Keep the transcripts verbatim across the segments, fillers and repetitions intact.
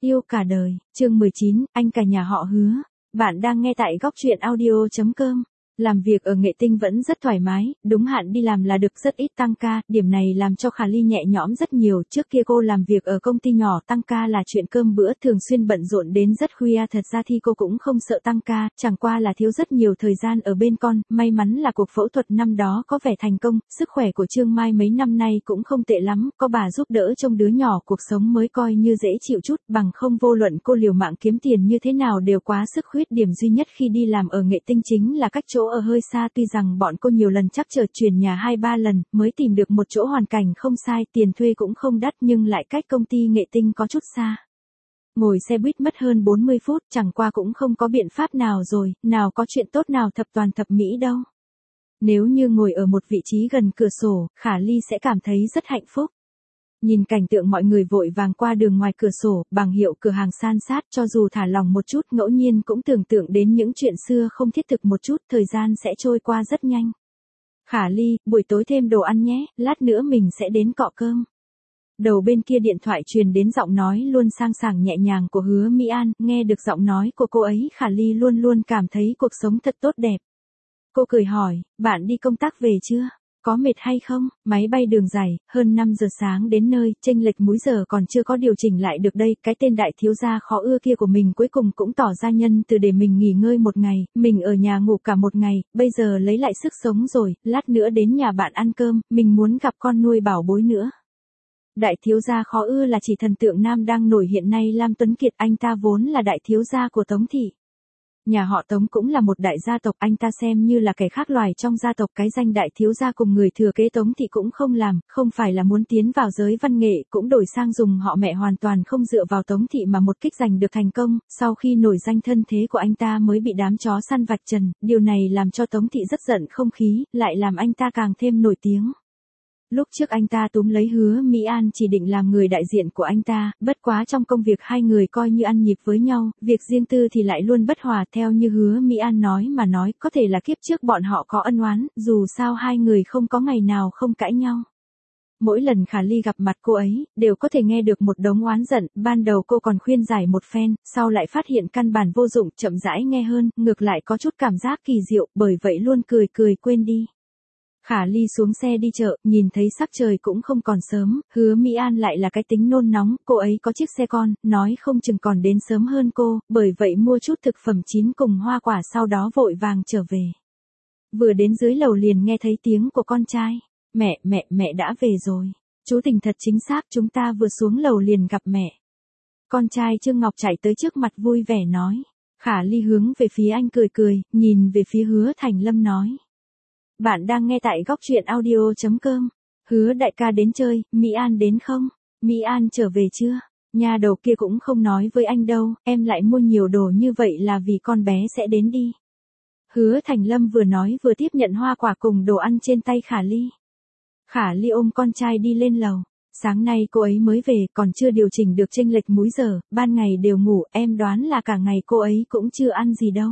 Yêu cả đời, chương mười chín, anh cả nhà họ Hứa. Bạn đang nghe tại góc truyện audio chấm com. Làm việc ở Nghệ Tinh vẫn rất thoải mái, đúng hạn đi làm là được, rất ít tăng ca, điểm này làm cho Khả Ly nhẹ nhõm rất nhiều. Trước kia cô làm việc ở công ty nhỏ, tăng ca là chuyện cơm bữa, thường xuyên bận rộn đến rất khuya. Thật ra thì cô cũng không sợ tăng ca, chẳng qua là thiếu rất nhiều thời gian ở bên con. May mắn là cuộc phẫu thuật năm đó có vẻ thành công, sức khỏe của Trương Mai mấy năm nay cũng không tệ lắm, có bà giúp đỡ trông đứa nhỏ, cuộc sống mới coi như dễ chịu chút, bằng không vô luận cô liều mạng kiếm tiền như thế nào đều quá sức. Khuyết điểm duy nhất khi đi làm ở Nghệ Tinh chính là cách chỗ ở hơi xa, tuy rằng bọn cô nhiều lần chắc chở chuyển nhà hai ba lần mới tìm được một chỗ hoàn cảnh không sai, tiền thuê cũng không đắt nhưng lại cách công ty Nghệ Tinh có chút xa. Ngồi xe buýt mất hơn bốn mươi phút, chẳng qua cũng không có biện pháp nào rồi, nào có chuyện tốt nào thập toàn thập mỹ đâu. Nếu như ngồi ở một vị trí gần cửa sổ, Khả Ly sẽ cảm thấy rất hạnh phúc. Nhìn cảnh tượng mọi người vội vàng qua đường ngoài cửa sổ, bảng hiệu cửa hàng san sát, cho dù thả lòng một chút, ngẫu nhiên cũng tưởng tượng đến những chuyện xưa không thiết thực một chút, thời gian sẽ trôi qua rất nhanh. Khả Ly, buổi tối thêm đồ ăn nhé, lát nữa mình sẽ đến cọ cơm. Đầu bên kia điện thoại truyền đến giọng nói luôn sang sảng nhẹ nhàng của Hứa Mỹ An, nghe được giọng nói của cô ấy, Khả Ly luôn luôn cảm thấy cuộc sống thật tốt đẹp. Cô cười hỏi, bạn đi công tác về chưa? Có mệt hay không? Máy bay đường dài, hơn năm giờ sáng đến nơi, chênh lệch múi giờ còn chưa có điều chỉnh lại được đây, cái tên đại thiếu gia khó ưa kia của mình cuối cùng cũng tỏ ra nhân từ để mình nghỉ ngơi một ngày, mình ở nhà ngủ cả một ngày, bây giờ lấy lại sức sống rồi, lát nữa đến nhà bạn ăn cơm, mình muốn gặp con nuôi bảo bối nữa. Đại thiếu gia khó ưa là chỉ thần tượng nam đang nổi hiện nay Lam Tuấn Kiệt, anh ta vốn là đại thiếu gia của Tống thị. Nhà họ Tống cũng là một đại gia tộc, anh ta xem như là kẻ khác loài trong gia tộc, cái danh đại thiếu gia cùng người thừa kế Tống thị cũng không làm, không phải là muốn tiến vào giới văn nghệ, cũng đổi sang dùng họ mẹ, hoàn toàn không dựa vào Tống thị mà một kích giành được thành công. Sau khi nổi danh, thân thế của anh ta mới bị đám chó săn vạch trần, điều này làm cho Tống thị rất giận không khí, lại làm anh ta càng thêm nổi tiếng. Lúc trước anh ta túm lấy Hứa Mỹ An chỉ định làm người đại diện của anh ta, bất quá trong công việc hai người coi như ăn nhịp với nhau, việc riêng tư thì lại luôn bất hòa. Theo như Hứa Mỹ An nói mà nói, có thể là kiếp trước bọn họ có ân oán, dù sao hai người không có ngày nào không cãi nhau. Mỗi lần Khả Ly gặp mặt cô ấy, đều có thể nghe được một đống oán giận, ban đầu cô còn khuyên giải một phen, sau lại phát hiện căn bản vô dụng, chậm rãi nghe hơn, ngược lại có chút cảm giác kỳ diệu, bởi vậy luôn cười cười quên đi. Khả Ly xuống xe đi chợ, nhìn thấy sắc trời cũng không còn sớm, Hứa Mỹ An lại là cái tính nôn nóng, cô ấy có chiếc xe con, nói không chừng còn đến sớm hơn cô, bởi vậy mua chút thực phẩm chín cùng hoa quả sau đó vội vàng trở về. Vừa đến dưới lầu liền nghe thấy tiếng của con trai, mẹ, mẹ, mẹ đã về rồi. Chú Tình thật chính xác, chúng ta vừa xuống lầu liền gặp mẹ. Con trai Trương Ngọc chạy tới trước mặt vui vẻ nói. Khả Ly hướng về phía anh cười cười, nhìn về phía Hứa Thành Lâm nói. Bạn đang nghe tại góc truyện audio chấm com. Hứa đại ca đến chơi, Mỹ An đến không? Mỹ An trở về chưa? Nhà đầu kia cũng không nói với anh đâu, em lại mua nhiều đồ như vậy là vì con bé sẽ đến đi. Hứa Thành Lâm vừa nói vừa tiếp nhận hoa quả cùng đồ ăn trên tay Khả Ly. Khả Ly ôm con trai đi lên lầu. Sáng nay cô ấy mới về, còn chưa điều chỉnh được chênh lệch múi giờ, ban ngày đều ngủ, em đoán là cả ngày cô ấy cũng chưa ăn gì đâu.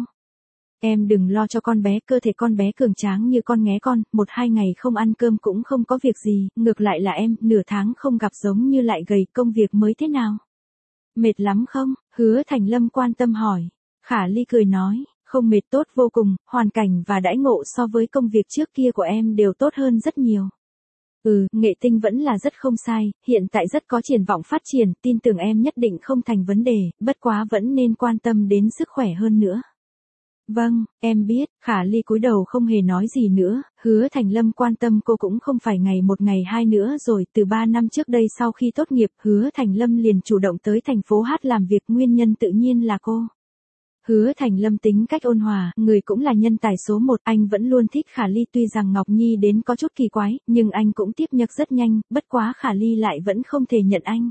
Em đừng lo cho con bé, cơ thể con bé cường tráng như con nghé con, một hai ngày không ăn cơm cũng không có việc gì, ngược lại là em, nửa tháng không gặp giống như lại gầy, công việc mới thế nào? Mệt lắm không? Hứa Thành Lâm quan tâm hỏi. Khả Ly cười nói, không mệt, tốt vô cùng, hoàn cảnh và đãi ngộ so với công việc trước kia của em đều tốt hơn rất nhiều. Ừ, Nghệ Tinh vẫn là rất không sai, hiện tại rất có triển vọng phát triển, tin tưởng em nhất định không thành vấn đề, bất quá vẫn nên quan tâm đến sức khỏe hơn nữa. Vâng, em biết. Khả Ly cúi đầu không hề nói gì nữa, Hứa Thành Lâm quan tâm cô cũng không phải ngày một ngày hai nữa rồi, từ ba năm trước đây sau khi tốt nghiệp, Hứa Thành Lâm liền chủ động tới thành phố Hát làm việc, nguyên nhân tự nhiên là cô. Hứa Thành Lâm tính cách ôn hòa, người cũng là nhân tài số một, anh vẫn luôn thích Khả Ly, tuy rằng Ngọc Nhi đến có chút kỳ quái, nhưng anh cũng tiếp nhận rất nhanh, bất quá Khả Ly lại vẫn không thể nhận anh.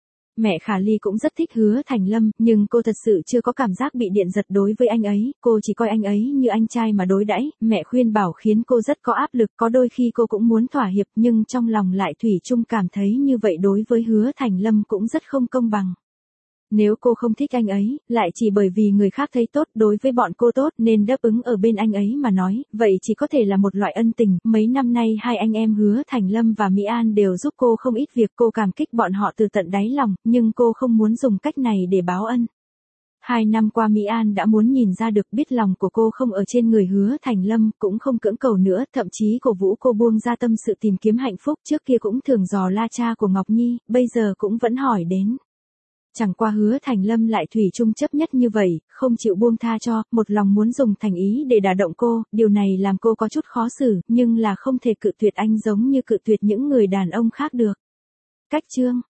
Mẹ Khả Ly cũng rất thích Hứa Thành Lâm, nhưng cô thật sự chưa có cảm giác bị điện giật đối với anh ấy, cô chỉ coi anh ấy như anh trai mà đối đãi. Mẹ khuyên bảo khiến cô rất có áp lực, có đôi khi cô cũng muốn thỏa hiệp nhưng trong lòng lại thủy chung cảm thấy như vậy đối với Hứa Thành Lâm cũng rất không công bằng. Nếu cô không thích anh ấy, lại chỉ bởi vì người khác thấy tốt đối với bọn cô tốt nên đáp ứng ở bên anh ấy mà nói, vậy chỉ có thể là một loại ân tình. Mấy năm nay hai anh em Hứa Thành Lâm và Mỹ An đều giúp cô không ít việc, cô cảm kích bọn họ từ tận đáy lòng, nhưng cô không muốn dùng cách này để báo ân. Hai năm qua Mỹ An đã muốn nhìn ra được, biết lòng của cô không ở trên người Hứa Thành Lâm, cũng không cưỡng cầu nữa, thậm chí cổ vũ cô buông ra tâm sự tìm kiếm hạnh phúc, trước kia cũng thường dò la cha của Ngọc Nhi, bây giờ cũng vẫn hỏi đến. Chẳng qua Hứa Thành Lâm lại thủy chung chấp nhất như vậy, không chịu buông tha cho, một lòng muốn dùng thành ý để đả động cô, điều này làm cô có chút khó xử, nhưng là không thể cự tuyệt anh giống như cự tuyệt những người đàn ông khác được. Cách chương